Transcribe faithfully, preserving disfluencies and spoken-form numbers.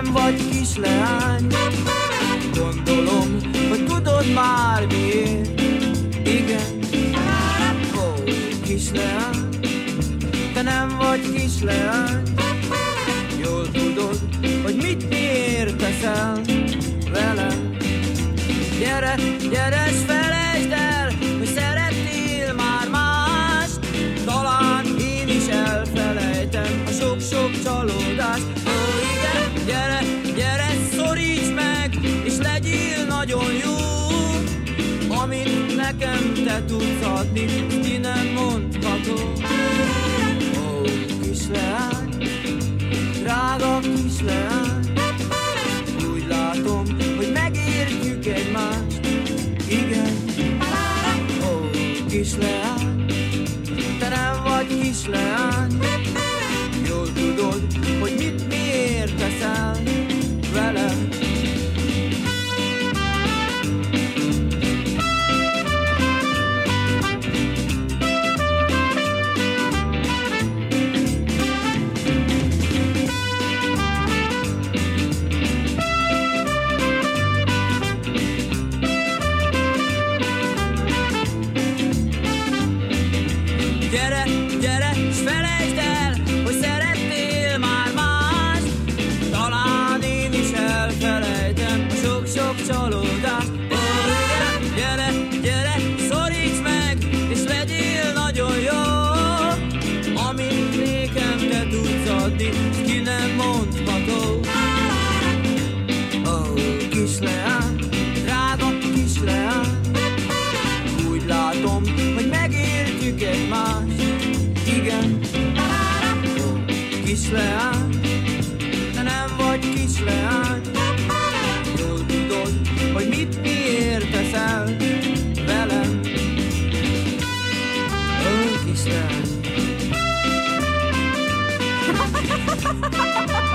nem vagy kisleány. Gondolom, hogy tudod már miért. Igen, ó, kisleány, te nem vagy kisleány. Jól tudod, hogy mit miért teszel velem. Gyere, gyere, s felejtsd el, hogy szeretnél már mást. Talán én is elfelejtem a sok-sok csalódást. Ó, igen, gyere, gyere, szoríts meg, és legyél nagyon jó. Amit nekem te tudsz adni, ki nem mondható. Ó, kisleány, drága kisleány, úgy látom, hogy megértjük egymást. Igen, ó, kisleány, te nem vagy kisleány. Jól tudod, hogy mit miért teszel velem. Gyere, gyere, s felejtsd el, hogy szeretnél már más. Talán én is elfelejtem a sok-sok csalódást. Ó, igen, gyere, gyere, szoríts meg, és legyél nagyon jó. Amit nékem te tudsz adni, ki nem mondható. Ó, kisleány, drága kisleány, úgy látom, hogy megértjük egymást. Igen, ó, kisleány, te nem vagy kisleány. Jól tudod, hogy mit miért teszel velem. Ó, kisleány.